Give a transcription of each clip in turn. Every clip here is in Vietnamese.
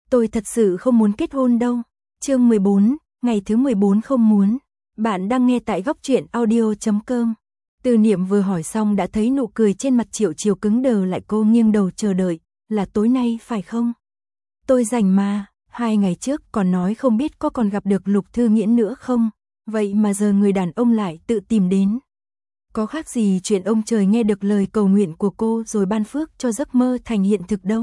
Tôi thật sự không muốn kết hôn đâu. Chương 14, ngày thứ 14 không muốn. Bạn đang nghe tại goctruyện.audio.com. Tư Niệm vừa hỏi xong đã thấy nụ cười trên mặt Triệu Chiều cứng đờ lại, cô nghiêng đầu chờ đợi, là tối nay phải không? Tôi rảnh mà, 2 ngày trước còn nói không biết có còn gặp được Lục Thư Nghiễn nữa không, vậy mà giờ người đàn ông lại tự tìm đến. Có khác gì chuyện ông trời nghe được lời cầu nguyện của cô rồi ban phước cho giấc mơ thành hiện thực đâu.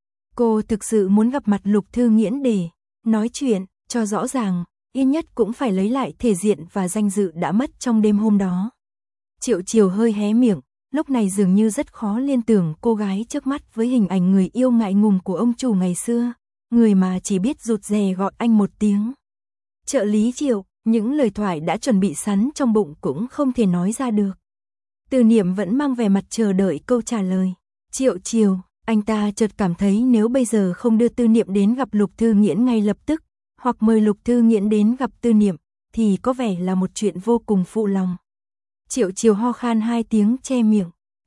Cô thực sự muốn gặp mặt Lục Thư Nghiễn để nói chuyện, cho rõ ràng, ít nhất cũng phải lấy lại thể diện và danh dự đã mất trong đêm hôm đó. Triệu Chiều hơi hé miệng, lúc này dường như rất khó liên tưởng cô gái trước mắt với hình ảnh người yêu ngại ngùng của ông chủ ngày xưa, người mà chỉ biết rụt rè gọi anh một tiếng. Trợ lý Triệu, những lời thoại đã chuẩn bị sẵn trong bụng cũng không thể nói ra được. Tư Niệm vẫn mang vẻ mặt chờ đợi câu trả lời. Triệu Chiều, anh ta chợt cảm thấy nếu bây giờ không đưa Tư Niệm đến gặp Lục Thư Nghiễn ngay lập tức, hoặc mời Lục Thư Nghiễn đến gặp Tư Niệm, thì có vẻ là một chuyện vô cùng phụ lòng. Triệu Chiều ho khan 2 tiếng che miệng.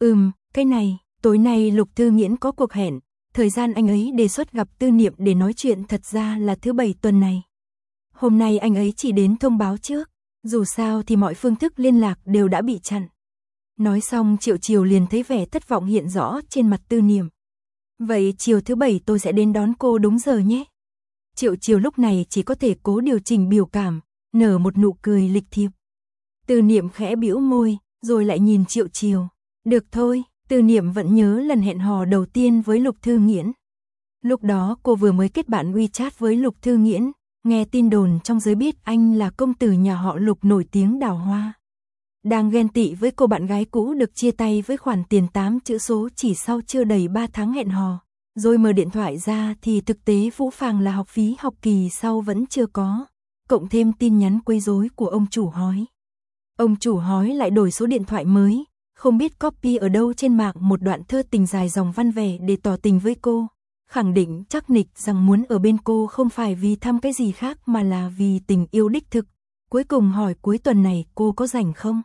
Cái này, tối nay Lục Thư Nghiễn có cuộc hẹn, thời gian anh ấy đề xuất gặp Tư Niệm để nói chuyện thật ra là thứ 7 tuần này. Hôm nay anh ấy chỉ đến thông báo trước, dù sao thì mọi phương thức liên lạc đều đã bị chặn. Nói xong Triệu Chiều liền thấy vẻ thất vọng hiện rõ trên mặt Tư Niệm. Vậy chiều thứ 7 tôi sẽ đến đón cô đúng giờ nhé. Triệu Chiều lúc này chỉ có thể cố điều chỉnh biểu cảm, nở một nụ cười lịch thiệp. Tư Niệm khẽ bĩu môi, rồi lại nhìn Triệu Chiều. Được thôi, Tư Niệm vẫn nhớ lần hẹn hò đầu tiên với Lục Thư Nghiễn. Lúc đó cô vừa mới kết bạn WeChat với Lục Thư Nghiễn, nghe tin đồn trong giới biết anh là công tử nhà họ Lục nổi tiếng đào hoa. Đang ghen tị với cô bạn gái cũ được chia tay với khoản tiền 8 chữ số chỉ sau chưa đầy 3 tháng hẹn hò. Rồi mở điện thoại ra thì thực tế phũ phàng là học phí học kỳ sau vẫn chưa có, cộng thêm tin nhắn quấy rối của ông chủ hói. Ông chủ hói lại đổi số điện thoại mới, không biết copy ở đâu trên mạng một đoạn thơ tình dài dòng văn vẻ để tỏ tình với cô, khẳng định chắc nịch rằng muốn ở bên cô không phải vì thăm cái gì khác mà là vì tình yêu đích thực. Cuối cùng hỏi cuối tuần này cô có rảnh không?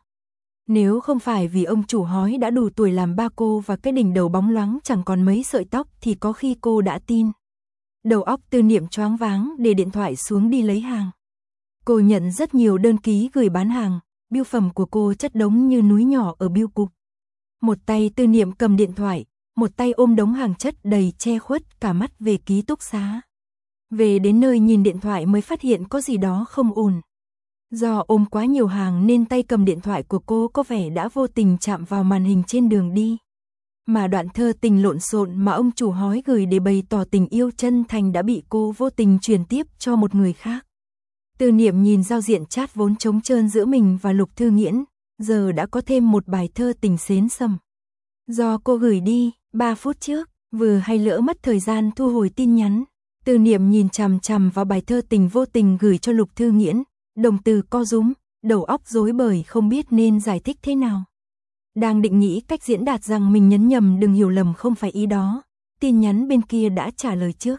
Nếu không phải vì ông chủ hói đã đủ tuổi làm ba cô và cái đỉnh đầu bóng loáng chẳng còn mấy sợi tóc thì có khi cô đã tin. Đầu óc Tư Niệm choáng váng để điện thoại xuống đi lấy hàng. Cô nhận rất nhiều đơn ký gửi bán hàng, bưu phẩm của cô chất đống như núi nhỏ ở bưu cục. Một tay Tư Niệm cầm điện thoại, một tay ôm đống hàng chất đầy che khuất cả mắt về ký túc xá. Về đến nơi nhìn điện thoại mới phát hiện có gì đó không ổn. Do ôm quá nhiều hàng nên tay cầm điện thoại của cô có vẻ đã vô tình chạm vào màn hình trên đường đi. Mà đoạn thơ tình lộn xộn mà ông chủ hói gửi để bày tỏ tình yêu chân thành đã bị cô vô tình truyền tiếp cho một người khác. Tư Niệm nhìn giao diện chat vốn trống trơn giữa mình và Lục Thư Nghiễn, giờ đã có thêm một bài thơ tình xến sầm. Do cô gửi đi 3 phút trước, vừa hay lỡ mất thời gian thu hồi tin nhắn. Tư Niệm nhìn chằm chằm vào bài thơ tình vô tình gửi cho Lục Thư Nghiễn, đồng từ co rúm, đầu óc rối bời không biết nên giải thích thế nào. Đang định nghĩ cách diễn đạt rằng mình nhấn nhầm đừng hiểu lầm không phải ý đó, tin nhắn bên kia đã trả lời trước.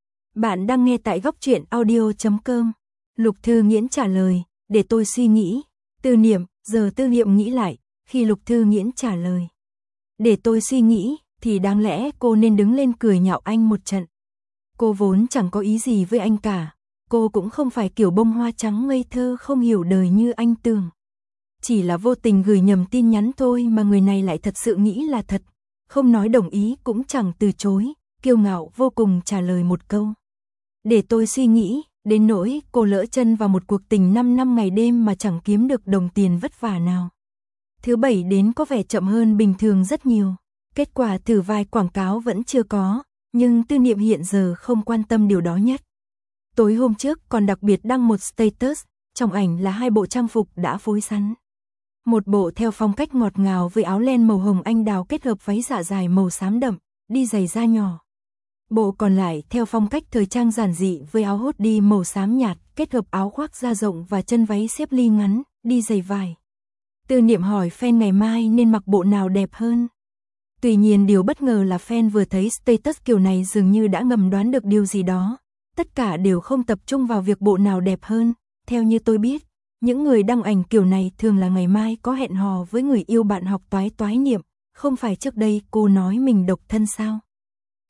Bạn đang nghe tại goctruyện.audio.com. Lục Thư Nghiễn trả lời, để tôi suy nghĩ. Tư Niệm, giờ Tư Niệm nghĩ lại, khi Lục Thư Nghiễn trả lời, để tôi suy nghĩ, thì đáng lẽ cô nên đứng lên cười nhạo anh một trận. Cô vốn chẳng có ý gì với anh cả. Cô cũng không phải kiểu bông hoa trắng ngây thơ không hiểu đời như anh tưởng. Chỉ là vô tình gửi nhầm tin nhắn thôi mà người này lại thật sự nghĩ là thật. Không nói đồng ý cũng chẳng từ chối, kiêu ngạo vô cùng trả lời một câu. Để tôi suy nghĩ, đến nỗi cô lỡ chân vào một cuộc tình 5 năm ngày đêm mà chẳng kiếm được đồng tiền vất vả nào. Thứ 7 đến có vẻ chậm hơn bình thường rất nhiều. Kết quả thử vài quảng cáo vẫn chưa có, nhưng Tư Niệm hiện giờ không quan tâm điều đó nhất. Tối hôm trước còn đặc biệt đăng một status, trong ảnh là 2 bộ trang phục đã phối sẵn. Một bộ theo phong cách ngọt ngào với áo len màu hồng anh đào kết hợp váy dạ dài màu xám đậm, đi giày da nhỏ. Bộ còn lại theo phong cách thời trang giản dị với áo hoodie màu xám nhạt, kết hợp áo khoác da rộng và chân váy xếp ly ngắn, đi giày vải. Tư Niệm hỏi fan ngày mai nên mặc bộ nào đẹp hơn. Tuy nhiên điều bất ngờ là fan vừa thấy status kiểu này dường như đã ngầm đoán được điều gì đó. Tất cả đều không tập trung vào việc bộ nào đẹp hơn. Theo như tôi biết, những người đăng ảnh kiểu này thường là ngày mai có hẹn hò với người yêu bạn học toái Niệm. Không phải trước đây cô nói mình độc thân sao?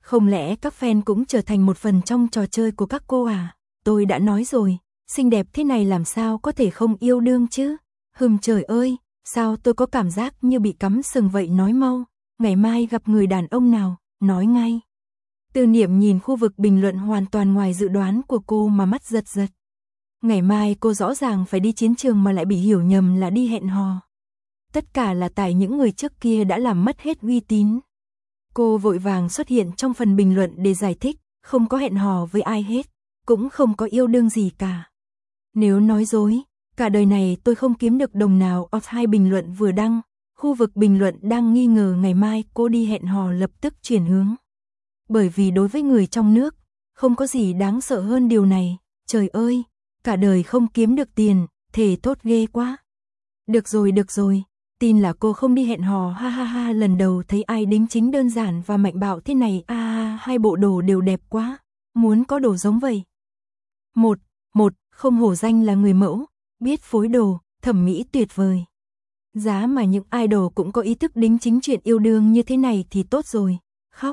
Không lẽ các fan cũng trở thành một phần trong trò chơi của các cô à? Tôi đã nói rồi, xinh đẹp thế này làm sao có thể không yêu đương chứ? Trời ơi, sao tôi có cảm giác như bị cắm sừng vậy, nói mau, ngày mai gặp người đàn ông nào, nói ngay. Tư Niệm nhìn khu vực bình luận hoàn toàn ngoài dự đoán của cô mà mắt giật giật. Ngày mai cô rõ ràng phải đi chiến trường mà lại bị hiểu nhầm là đi hẹn hò. Tất cả là tại những người trước kia đã làm mất hết uy tín. Cô vội vàng xuất hiện trong phần bình luận để giải thích, không có hẹn hò với ai hết, cũng không có yêu đương gì cả. Nếu nói dối, cả đời này tôi không kiếm được đồng nào. Off hai bình luận vừa đăng, khu vực bình luận đang nghi ngờ ngày mai cô đi hẹn hò lập tức chuyển hướng. Bởi vì đối với người trong nước, không có gì đáng sợ hơn điều này. Trời ơi, cả đời không kiếm được tiền, thề thốt ghê quá. Được rồi, tin là cô không đi hẹn hò, ha ha ha, lần đầu thấy ai đính chính đơn giản và mạnh bạo thế này, hai bộ đồ đều đẹp quá, muốn có đồ giống vậy. Một, không hổ danh là người mẫu, biết phối đồ, thẩm mỹ tuyệt vời. Giá mà những idol cũng có ý thức đính chính chuyện yêu đương như thế này thì tốt rồi, khóc.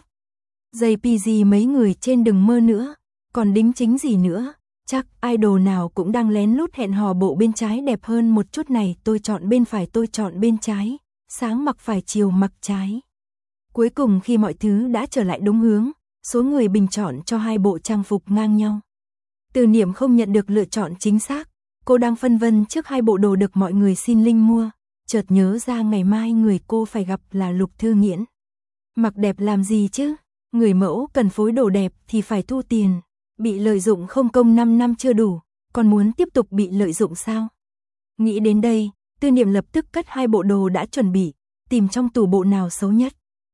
JPG mấy người trên đừng mơ nữa, còn đính chính gì nữa, chắc idol nào cũng đang lén lút hẹn hò bộ bên trái đẹp hơn một chút này, tôi chọn bên phải, tôi chọn bên trái, sáng mặc phải chiều mặc trái. Cuối cùng khi mọi thứ đã trở lại đúng hướng, số người bình chọn cho hai bộ trang phục ngang nhau. Tư Niệm không nhận được lựa chọn chính xác, cô đang phân vân trước hai bộ đồ được mọi người xin link mua, chợt nhớ ra ngày mai người cô phải gặp là Lục Thư Nghiễn. Mặc đẹp làm gì chứ, người mẫu cần phối đồ đẹp thì phải thu tiền, bị lợi dụng không công 5 năm chưa đủ, còn muốn tiếp tục bị lợi dụng sao? Nghĩ đến đây, Tư Niệm lập tức cất hai bộ đồ đã chuẩn bị, tìm trong tủ bộ nào xấu nhất.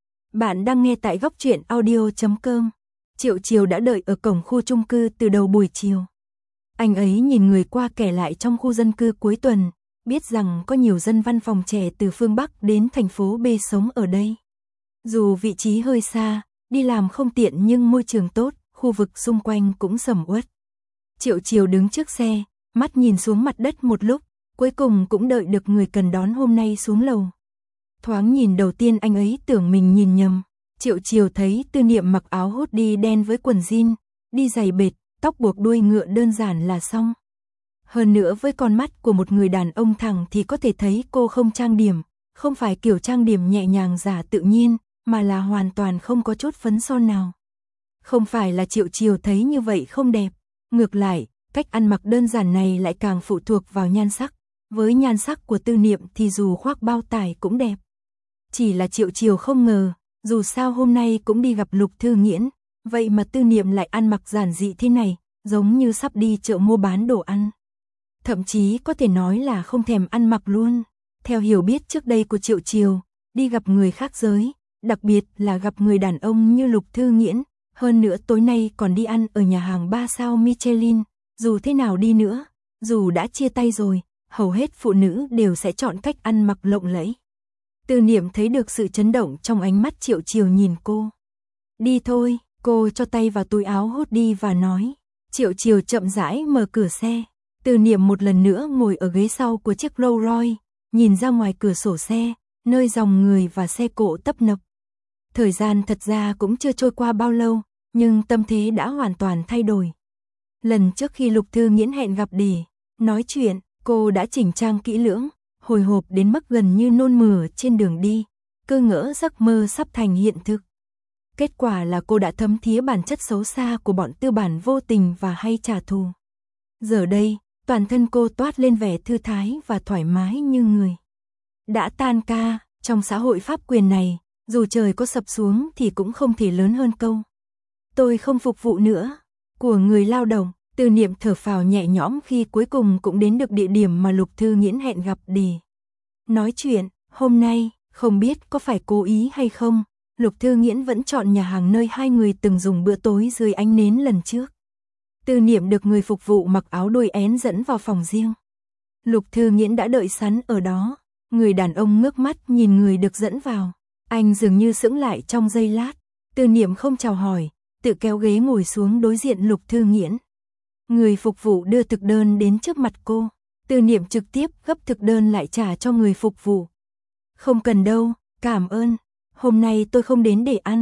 Bạn đang nghe tại góc truyện audio.com. Triệu Chiều đã đợi ở cổng khu chung cư từ đầu buổi chiều. Anh ấy nhìn người qua kẻ lại trong khu dân cư cuối tuần, biết rằng có nhiều dân văn phòng trẻ từ phương Bắc đến thành phố B sống ở đây. Dù vị trí hơi xa, đi làm không tiện nhưng môi trường tốt, khu vực xung quanh cũng sầm uất. Triệu Chiều đứng trước xe, mắt nhìn xuống mặt đất một lúc, cuối cùng cũng đợi được người cần đón hôm nay xuống lầu. Thoáng nhìn đầu tiên anh ấy tưởng mình nhìn nhầm. Triệu Chiều thấy Tư Niệm mặc áo hoodie đen với quần jean, đi giày bệt, tóc buộc đuôi ngựa đơn giản là xong. Hơn nữa với con mắt của một người đàn ông thẳng thì có thể thấy cô không trang điểm, không phải kiểu trang điểm nhẹ nhàng giả tự nhiên, mà là hoàn toàn không có chút phấn son nào. Không phải là Triệu Chiều thấy như vậy không đẹp, ngược lại, cách ăn mặc đơn giản này lại càng phụ thuộc vào nhan sắc. Với nhan sắc của Tư Niệm thì dù khoác bao tải cũng đẹp. Chỉ là Triệu Chiều không ngờ, dù sao hôm nay cũng đi gặp Lục Thư Nghiễn, vậy mà Tư Niệm lại ăn mặc giản dị thế này, giống như sắp đi chợ mua bán đồ ăn. Thậm chí có thể nói là không thèm ăn mặc luôn. Theo hiểu biết trước đây của Triệu Chiều, đi gặp người khác giới, đặc biệt là gặp người đàn ông như Lục Thư Nghiễn, hơn nữa tối nay còn đi ăn ở nhà hàng 3 sao Michelin, dù thế nào đi nữa, dù đã chia tay rồi, hầu hết phụ nữ đều sẽ chọn cách ăn mặc lộng lẫy. Tư Niệm thấy được sự chấn động trong ánh mắt Triệu Chiều nhìn cô. Đi thôi, cô cho tay vào túi áo hoodie và nói. Triệu Chiều chậm rãi mở cửa xe. Tư Niệm một lần nữa ngồi ở ghế sau của chiếc Rolls Royce, nhìn ra ngoài cửa sổ xe, nơi dòng người và xe cộ tấp nập. Thời gian thật ra cũng chưa trôi qua bao lâu, nhưng tâm thế đã hoàn toàn thay đổi. Lần trước khi Lục Thư Nghiễn hẹn gặp để nói chuyện, cô đã chỉnh trang kỹ lưỡng, hồi hộp đến mức gần như nôn mửa trên đường đi, cơ ngỡ giấc mơ sắp thành hiện thực. Kết quả là cô đã thấm thía bản chất xấu xa của bọn tư bản vô tình và hay trả thù. Giờ đây, toàn thân cô toát lên vẻ thư thái và thoải mái như người đã tan ca. Trong xã hội pháp quyền này, dù trời có sập xuống thì cũng không thể lớn hơn câu tôi không phục vụ nữa của người lao động. Tư Niệm thở phào nhẹ nhõm khi cuối cùng cũng đến được địa điểm mà Lục Thư Nghiễn hẹn gặp để nói chuyện. Hôm nay, không biết có phải cố ý hay không, Lục Thư Nghiễn vẫn chọn nhà hàng nơi hai người từng dùng bữa tối dưới ánh nến lần trước. Tư Niệm được người phục vụ mặc áo đuôi én dẫn vào phòng riêng. Lục Thư Nghiễn đã đợi sẵn ở đó. Người đàn ông ngước mắt nhìn người được dẫn vào. Anh dường như sững lại trong giây lát. Tư Niệm không chào hỏi, tự kéo ghế ngồi xuống đối diện Lục Thư Nghiễn. Người phục vụ đưa thực đơn đến trước mặt cô. Tư Niệm trực tiếp gấp thực đơn lại trả cho người phục vụ. Không cần đâu, cảm ơn. Hôm nay tôi không đến để ăn.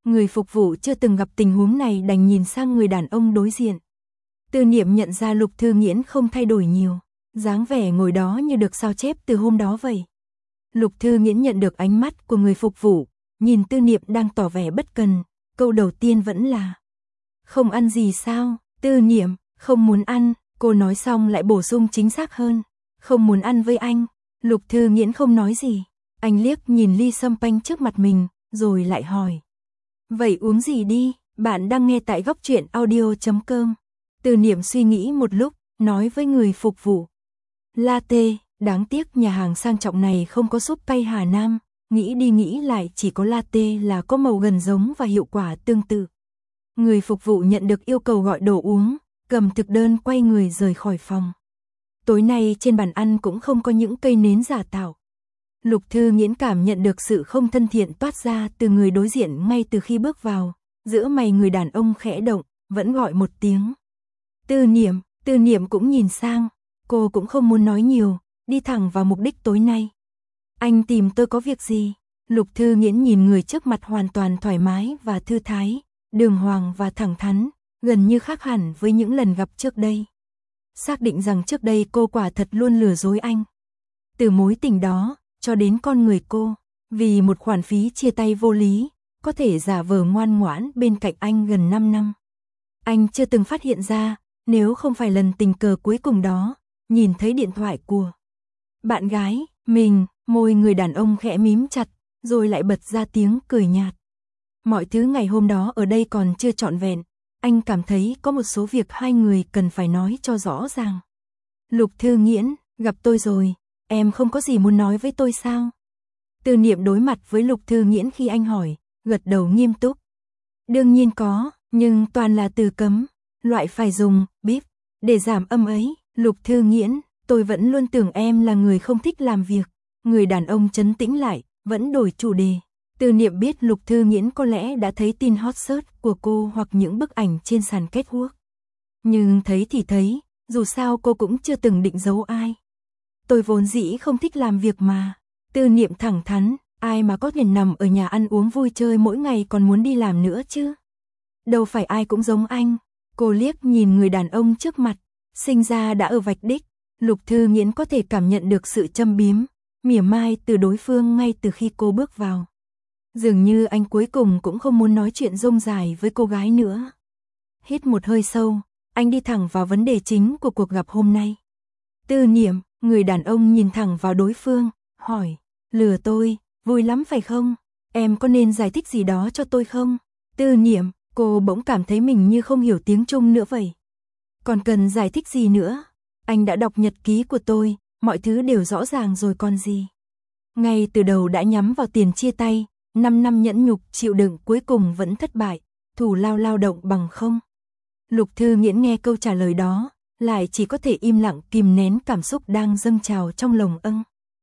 Người phục vụ chưa từng gặp tình huống này đành nhìn sang người đàn ông đối diện. Tư Niệm nhận ra Lục Thư Nghiễn không thay đổi nhiều, dáng vẻ ngồi đó như được sao chép từ hôm đó vậy. Lục Thư Nghiễn nhận được ánh mắt của người phục vụ, nhìn Tư Niệm đang tỏ vẻ bất cần, câu đầu tiên vẫn là: "Không ăn gì sao?" Tư Niệm: "Không muốn ăn." Cô nói xong lại bổ sung chính xác hơn: "Không muốn ăn với anh." Lục Thư Nghiễn không nói gì, anh liếc nhìn ly sâm panh trước mặt mình, rồi lại hỏi: "Vậy uống gì đi?" Bạn đang nghe tại Góc Truyện Audio.com. Tư Niệm suy nghĩ một lúc, nói với người phục vụ: "Latte." Đáng tiếc nhà hàng sang trọng này không có súp cay Hà Nam, nghĩ đi nghĩ lại chỉ có latte là có màu gần giống và hiệu quả tương tự. Người phục vụ nhận được yêu cầu gọi đồ uống, cầm thực đơn quay người rời khỏi phòng. Tối nay trên bàn ăn cũng không có những cây nến giả tạo. Lục Thư Nghiễn cảm nhận được sự không thân thiện toát ra từ người đối diện ngay từ khi bước vào, giữa mày người đàn ông khẽ động, vẫn gọi một tiếng: "Tư Niệm." Tư Niệm cũng nhìn sang, cô cũng không muốn nói nhiều, đi thẳng vào mục đích tối nay. "Anh tìm tôi có việc gì?" Lục Thư Nghiễn nhìn người trước mặt hoàn toàn thoải mái và thư thái, đường hoàng và thẳng thắn, gần như khác hẳn với những lần gặp trước đây. Xác định rằng trước đây cô quả thật luôn lừa dối anh. Từ mối tình đó, cho đến con người cô, vì một khoản phí chia tay vô lý, có thể giả vờ ngoan ngoãn bên cạnh anh gần 5 năm. Anh chưa từng phát hiện ra, nếu không phải lần tình cờ cuối cùng đó, nhìn thấy điện thoại của bạn gái mình, môi người đàn ông khẽ mím chặt, rồi lại bật ra tiếng cười nhạt. Mọi thứ ngày hôm đó ở đây còn chưa trọn vẹn, anh cảm thấy có một số việc hai người cần phải nói cho rõ ràng. "Lục Thư Nghiễn, gặp tôi rồi, em không có gì muốn nói với tôi sao?" Tư Niệm đối mặt với Lục Thư Nghiễn khi anh hỏi, gật đầu nghiêm túc. "Đương nhiên có, nhưng toàn là từ cấm, loại phải dùng bíp để giảm âm ấy." "Lục Thư Nghiễn, tôi vẫn luôn tưởng em là người không thích làm việc." Người đàn ông trấn tĩnh lại, vẫn đổi chủ đề. Tư Niệm biết Lục Thư Nghiễn có lẽ đã thấy tin hot search của cô hoặc những bức ảnh trên sàn catwalk. Nhưng thấy thì thấy, dù sao cô cũng chưa từng định giấu ai. "Tôi vốn dĩ không thích làm việc mà." Tư Niệm thẳng thắn, ai mà có thể nằm ở nhà ăn uống vui chơi mỗi ngày còn muốn đi làm nữa chứ? Đâu phải ai cũng giống anh. Cô liếc nhìn người đàn ông trước mặt, sinh ra đã ở vạch đích. Lục Thư Nghiễn có thể cảm nhận được sự châm biếm, mỉa mai từ đối phương ngay từ khi cô bước vào. Dường như anh cuối cùng cũng không muốn nói chuyện rông dài với cô gái nữa. Hít một hơi sâu, anh đi thẳng vào vấn đề chính của cuộc gặp hôm nay. "Tư Niệm." Người đàn ông nhìn thẳng vào đối phương, hỏi: "Lừa tôi, vui lắm phải không? Em có nên giải thích gì đó cho tôi không?" Tư Niệm, cô bỗng cảm thấy mình như không hiểu tiếng Trung nữa vậy. "Còn cần giải thích gì nữa? Anh đã đọc nhật ký của tôi, mọi thứ đều rõ ràng rồi còn gì." Ngay từ đầu đã nhắm vào tiền chia tay, 5 năm nhẫn nhục chịu đựng cuối cùng vẫn thất bại, thủ lao lao động bằng không. Lục Thư Nghiễn nghe câu trả lời đó, lại chỉ có thể im lặng kìm nén cảm xúc đang dâng trào trong lồng âng.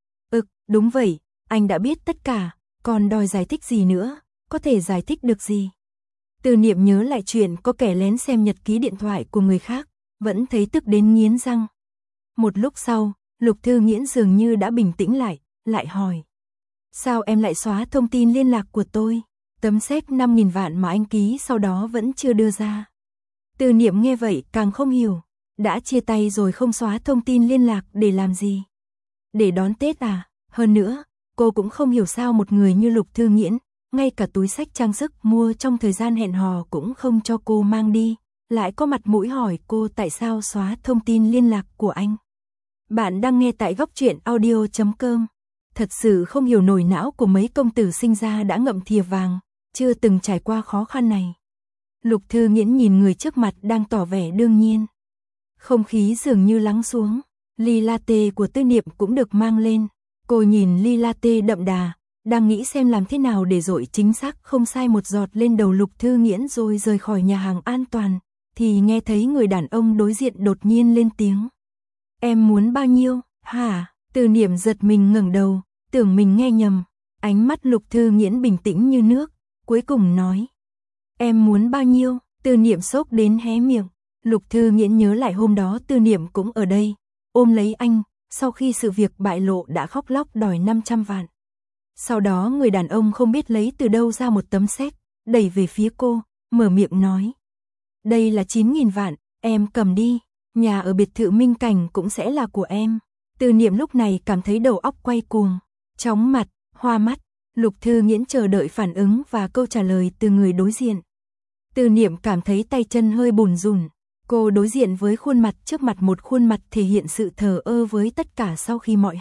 Đúng vậy, anh đã biết tất cả, còn đòi giải thích gì nữa, có thể giải thích được gì?" Tư Niệm nhớ lại chuyện có kẻ lén xem nhật ký điện thoại của người khác, vẫn thấy tức đến nghiến răng. Một lúc sau, Lục Thư Nghiễn dường như đã bình tĩnh lại hỏi: "Sao em lại xóa thông tin liên lạc của tôi? Tấm séc 5.000 vạn mà anh ký sau đó vẫn chưa đưa ra." Tư Niệm nghe vậy càng không hiểu, đã chia tay rồi không xóa thông tin liên lạc để làm gì? Để đón Tết à? Hơn nữa, cô cũng không hiểu sao một người như Lục Thư Nghiễn, ngay cả túi xách trang sức mua trong thời gian hẹn hò cũng không cho cô mang đi, lại có mặt mũi hỏi cô tại sao xóa thông tin liên lạc của anh. Bạn đang nghe tại Góc Truyện Audio.com. Thật sự không hiểu nổi não của mấy công tử sinh ra đã ngậm thìa vàng, chưa từng trải qua khó khăn này. Lục Thư Nghiễn nhìn người trước mặt đang tỏ vẻ đương nhiên. Không khí dường như lắng xuống, ly latte của Tư Niệm cũng được mang lên. Cô nhìn ly latte đậm đà, đang nghĩ xem làm thế nào để dội chính xác không sai một giọt lên đầu Lục Thư Nghiễn rồi rời khỏi nhà hàng an toàn, thì nghe thấy người đàn ông đối diện đột nhiên lên tiếng. "Em muốn bao nhiêu, hả?" Tư Niệm giật mình ngẩng đầu, tưởng mình nghe nhầm. Ánh mắt Lục Thư Nghiễn bình tĩnh như nước, cuối cùng nói: "Em muốn bao nhiêu?" Tư Niệm sốc đến hé miệng. Lục Thư Nghiễn nhớ lại hôm đó Tư Niệm cũng ở đây, ôm lấy anh, sau khi sự việc bại lộ đã khóc lóc đòi 500 vạn. Sau đó người đàn ông không biết lấy từ đâu ra một tấm séc, đẩy về phía cô, mở miệng nói. Đây là 9.000 vạn, em cầm đi, nhà ở biệt thự Minh Cảnh cũng sẽ là của em. Từ Niệm lúc này cảm thấy đầu óc quay cuồng, chóng mặt, hoa mắt. Lục Thư Nghiễn chờ đợi phản ứng và câu trả lời từ người đối diện. Từ Niệm cảm thấy tay chân hơi bủn rủn. Cô đối diện với khuôn mặt trước mặt, một khuôn mặt thể hiện sự thờ ơ với tất cả sau khi mọi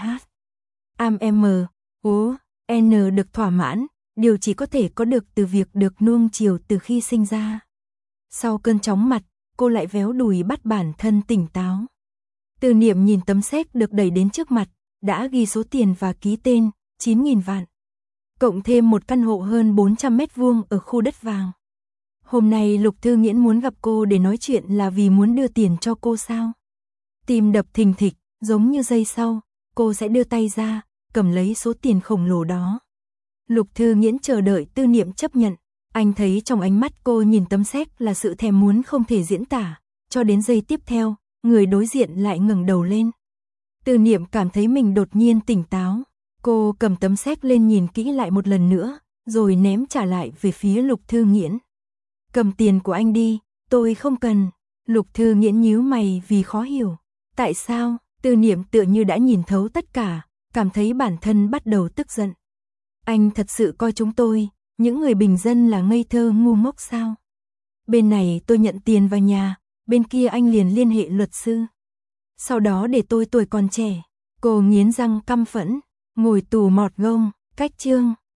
N được thỏa mãn, điều chỉ có thể có được từ việc được nuông chiều từ khi sinh ra. Sau cơn chóng mặt, cô lại véo đùi bắt bản thân tỉnh táo. Từ Niệm nhìn tấm séc được đẩy đến trước mặt, đã ghi số tiền và ký tên, 9.000 vạn. Cộng thêm một căn hộ hơn 400 mét vuông ở khu đất vàng. Hôm nay Lục Thư Nghiễn muốn gặp cô để nói chuyện là vì muốn đưa tiền cho cô sao? Tim đập thình thịch, giống như giây sau, cô sẽ đưa tay ra, cầm lấy số tiền khổng lồ đó. Lục Thư Nghiễn chờ đợi Tư Niệm chấp nhận. Anh thấy trong ánh mắt cô nhìn tấm séc là sự thèm muốn không thể diễn tả. Cho đến giây tiếp theo, người đối diện lại ngẩng đầu lên. Tư Niệm cảm thấy mình đột nhiên tỉnh táo. Cô cầm tấm séc lên nhìn kỹ lại một lần nữa, rồi ném trả lại về phía Lục Thư Nghiễn. Cầm tiền của anh đi, tôi không cần. Lục Thư Nghiễn nhíu mày vì khó hiểu. Tại sao? Tư Niệm tựa như đã nhìn thấu tất cả, cảm thấy bản thân bắt đầu tức giận. Anh thật sự coi chúng tôi, những người bình dân là ngây thơ ngu ngốc sao? Bên này tôi nhận tiền vào nhà, bên kia anh liền liên hệ luật sư. Sau đó để tôi tuổi còn trẻ. Cô nghiến răng căm phẫn, ngồi tù mọt gông, cách chương.